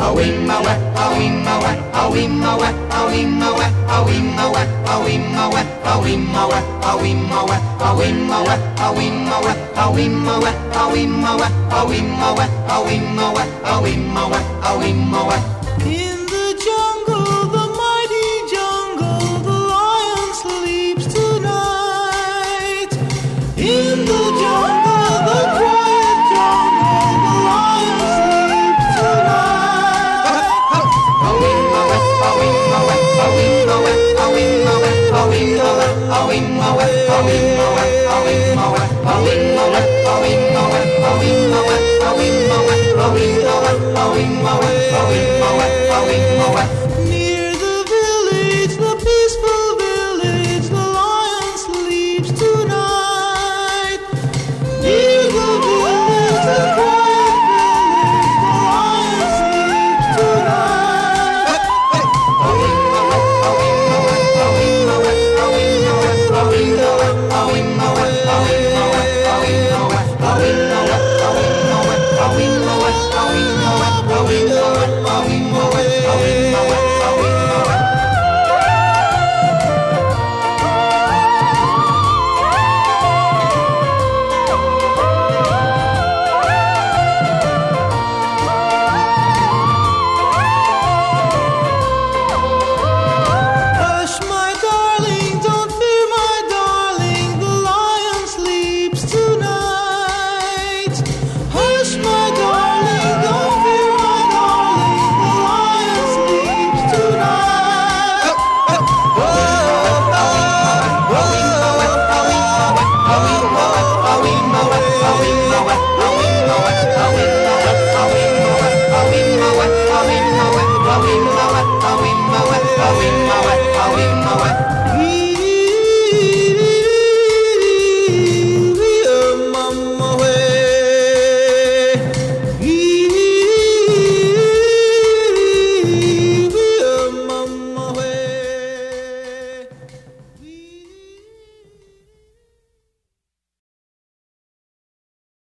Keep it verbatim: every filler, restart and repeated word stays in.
Awimawe, awimawe, awimawe, awimawe, awimawe, awimawe, awimawe, awimawe, awimawe, awimawe, awimawe, awimawe, awimawe, awimawe, awimawe, awimawe. In the jungle, the mighty jungle, the lion sleeps tonight. In the jungle, the quiet jungle, the lion sleeps tonight. Awimawe, awimawe, awimawe, awimawe, awimawe, awimawe, awimawe, awimawe, awimawe, awimawe, awimawe, awimawe, awimawe, awimawe, awimawe, awimawe.